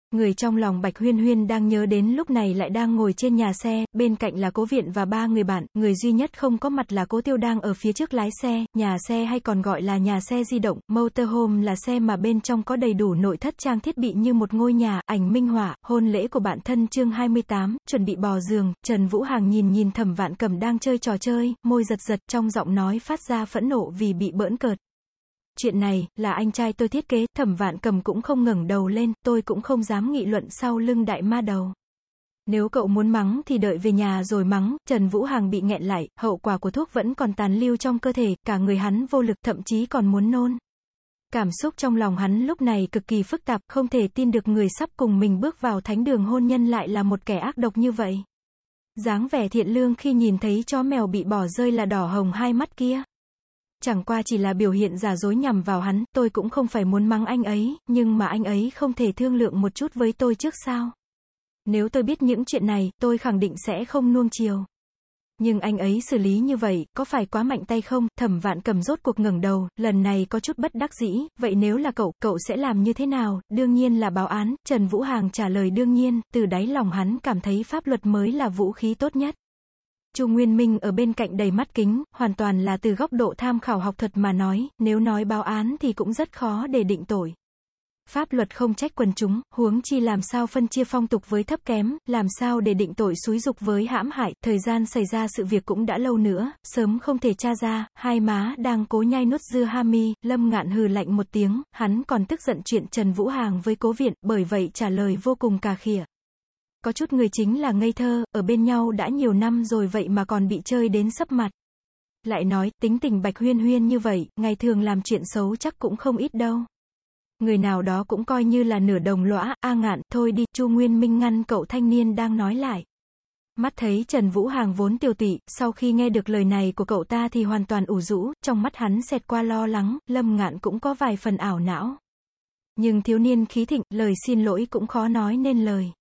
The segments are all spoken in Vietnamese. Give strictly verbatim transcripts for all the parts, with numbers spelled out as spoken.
Người trong lòng Bạch Huyên Huyên đang nhớ đến lúc này lại đang ngồi trên nhà xe, bên cạnh là Cố Viện và ba người bạn, người duy nhất không có mặt là Cố Tiêu đang ở phía trước lái xe, nhà xe hay còn gọi là nhà xe di động, motorhome là xe mà bên trong có đầy đủ nội thất trang thiết bị như một ngôi nhà, ảnh minh họa, hôn lễ của bạn thân chương hai mươi tám, chuẩn bị bò giường, Trần Vũ Hàng nhìn nhìn Thẩm Vạn Cầm đang chơi trò chơi, môi giật giật, trong giọng nói phát ra phẫn nộ vì bị bỡn cợt. Chuyện này, là anh trai tôi thiết kế, Thẩm Vạn Cầm cũng không ngẩng đầu lên, tôi cũng không dám nghị luận sau lưng đại ma đầu. Nếu cậu muốn mắng thì đợi về nhà rồi mắng, Trần Vũ Hàng bị nghẹn lại, hậu quả của thuốc vẫn còn tàn lưu trong cơ thể, cả người hắn vô lực, thậm chí còn muốn nôn. Cảm xúc trong lòng hắn lúc này cực kỳ phức tạp, không thể tin được người sắp cùng mình bước vào thánh đường hôn nhân lại là một kẻ ác độc như vậy. Dáng vẻ thiện lương khi nhìn thấy chó mèo bị bỏ rơi là đỏ hồng hai mắt kia. Chẳng qua chỉ là biểu hiện giả dối nhằm vào hắn, tôi cũng không phải muốn mắng anh ấy, nhưng mà anh ấy không thể thương lượng một chút với tôi trước sao? Nếu tôi biết những chuyện này, tôi khẳng định sẽ không nuông chiều. Nhưng anh ấy xử lý như vậy, có phải quá mạnh tay không? Thẩm Vạn Cầm rốt cuộc ngẩng đầu, lần này có chút bất đắc dĩ, vậy nếu là cậu, cậu sẽ làm như thế nào? Đương nhiên là báo án, Trần Vũ Hàng trả lời đương nhiên, từ đáy lòng hắn cảm thấy pháp luật mới là vũ khí tốt nhất. Chu Nguyên Minh ở bên cạnh đầy mắt kính, hoàn toàn là từ góc độ tham khảo học thuật mà nói, nếu nói báo án thì cũng rất khó để định tội. Pháp luật không trách quần chúng, huống chi làm sao phân chia phong tục với thấp kém, làm sao để định tội xúi dục với hãm hại, thời gian xảy ra sự việc cũng đã lâu nữa, sớm không thể tra ra, hai má đang cố nhai nuốt dưa hami, Lâm Ngạn hừ lạnh một tiếng, hắn còn tức giận chuyện Trần Vũ Hàng với Cố Viện, bởi vậy trả lời vô cùng cà khịa. Có chút người chính là ngây thơ, ở bên nhau đã nhiều năm rồi vậy mà còn bị chơi đến sấp mặt. Lại nói, tính tình Bạch Huyên Huyên như vậy, ngày thường làm chuyện xấu chắc cũng không ít đâu. Người nào đó cũng coi như là nửa đồng lõa, a Ngạn, thôi đi, Chu Nguyên Minh ngăn cậu thanh niên đang nói lại. Mắt thấy Trần Vũ Hàng vốn tiều tụy, sau khi nghe được lời này của cậu ta thì hoàn toàn ủ rũ, trong mắt hắn xẹt qua lo lắng, Lâm Ngạn cũng có vài phần ảo não. Nhưng thiếu niên khí thịnh, lời xin lỗi cũng khó nói nên lời.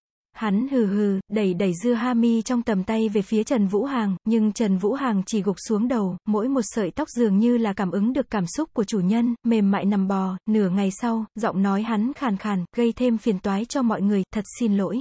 Hắn hừ hừ, đẩy đẩy dưa hami trong tầm tay về phía Trần Vũ Hàng, nhưng Trần Vũ Hàng chỉ gục xuống đầu, mỗi một sợi tóc dường như là cảm ứng được cảm xúc của chủ nhân, mềm mại nằm bò, nửa ngày sau, giọng nói hắn khàn khàn, gây thêm phiền toái cho mọi người, thật xin lỗi.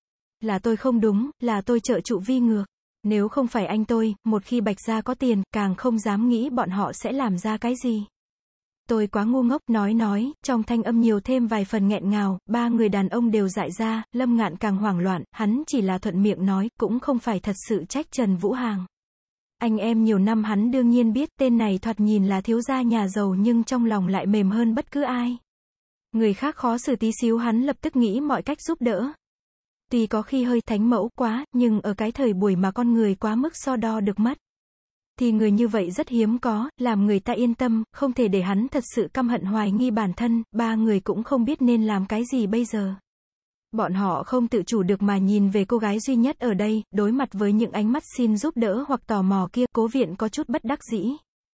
Là tôi không đúng, là tôi trợ trụ vi ngược. Nếu không phải anh tôi, một khi Bạch gia có tiền, càng không dám nghĩ bọn họ sẽ làm ra cái gì. Tôi quá ngu ngốc, nói nói, trong thanh âm nhiều thêm vài phần nghẹn ngào, ba người đàn ông đều dại ra, Lâm Ngạn càng hoảng loạn, hắn chỉ là thuận miệng nói, cũng không phải thật sự trách Trần Vũ Hàng. Anh em nhiều năm hắn đương nhiên biết, tên này thoạt nhìn là thiếu gia nhà giàu nhưng trong lòng lại mềm hơn bất cứ ai. Người khác khó xử tí xíu hắn lập tức nghĩ mọi cách giúp đỡ. Tuy có khi hơi thánh mẫu quá, nhưng ở cái thời buổi mà con người quá mức so đo được mất. Thì người như vậy rất hiếm có, làm người ta yên tâm, không thể để hắn thật sự căm hận hoài nghi bản thân, ba người cũng không biết nên làm cái gì bây giờ. Bọn họ không tự chủ được mà nhìn về cô gái duy nhất ở đây, đối mặt với những ánh mắt xin giúp đỡ hoặc tò mò kia, Cố Viện có chút bất đắc dĩ.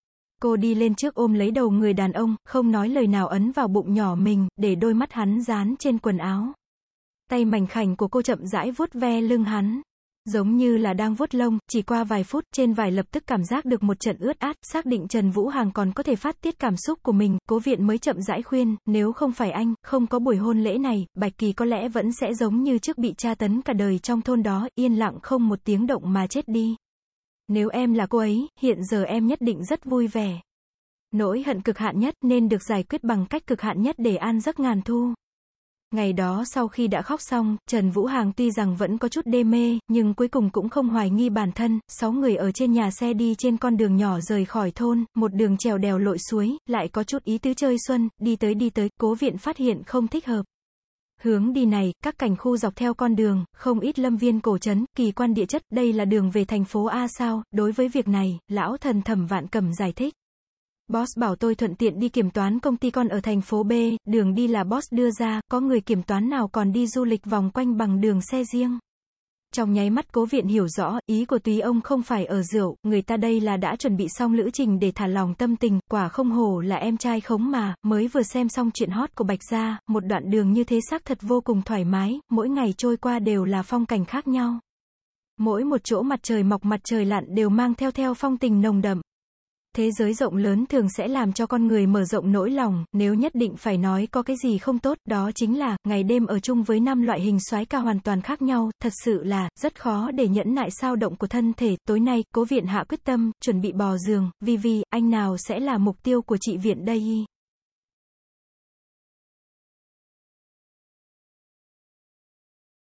Cô đi lên trước ôm lấy đầu người đàn ông, không nói lời nào ấn vào bụng nhỏ mình, để đôi mắt hắn dán trên quần áo. Tay mảnh khảnh của cô chậm rãi vuốt ve lưng hắn. Giống như là đang vuốt lông, chỉ qua vài phút, trên vai lập tức cảm giác được một trận ướt át, xác định Trần Vũ Hàng còn có thể phát tiết cảm xúc của mình, Cố Viện mới chậm rãi khuyên, nếu không phải anh, không có buổi hôn lễ này, Bạch Kỳ có lẽ vẫn sẽ giống như trước bị tra tấn cả đời trong thôn đó, yên lặng không một tiếng động mà chết đi. Nếu em là cô ấy, hiện giờ em nhất định rất vui vẻ. Nỗi hận cực hạn nhất nên được giải quyết bằng cách cực hạn nhất để an giấc ngàn thu. Ngày đó sau khi đã khóc xong, Trần Vũ Hàng tuy rằng vẫn có chút đê mê, nhưng cuối cùng cũng không hoài nghi bản thân, sáu người ở trên nhà xe đi trên con đường nhỏ rời khỏi thôn, một đường trèo đèo lội suối, lại có chút ý tứ chơi xuân, đi tới đi tới, Cố Viện phát hiện không thích hợp. Hướng đi này, các cảnh khu dọc theo con đường, không ít lâm viên cổ trấn, kỳ quan địa chất, đây là đường về thành phố A sao, đối với việc này, lão thần Thẩm Vạn Cầm giải thích. Boss bảo tôi thuận tiện đi kiểm toán công ty con ở thành phố B, đường đi là boss đưa ra, có người kiểm toán nào còn đi du lịch vòng quanh bằng đường xe riêng. Trong nháy mắt Cố Viện hiểu rõ, ý của túy ông không phải ở rượu, người ta đây là đã chuẩn bị xong lữ trình để thả lòng tâm tình, quả không hổ là em trai khống mà, mới vừa xem xong chuyện hot của Bạch gia, một đoạn đường như thế xác thật vô cùng thoải mái, mỗi ngày trôi qua đều là phong cảnh khác nhau. Mỗi một chỗ mặt trời mọc mặt trời lặn đều mang theo theo phong tình nồng đậm. Thế giới rộng lớn thường sẽ làm cho con người mở rộng nỗi lòng, nếu nhất định phải nói có cái gì không tốt, đó chính là, ngày đêm ở chung với năm loại hình soái ca hoàn toàn khác nhau, thật sự là, rất khó để nhẫn nại sao động của thân thể. Tối nay, Cố Viện Hạ quyết tâm, chuẩn bị bò giường, Vi Vi, anh nào sẽ là mục tiêu của chị Viện đây y?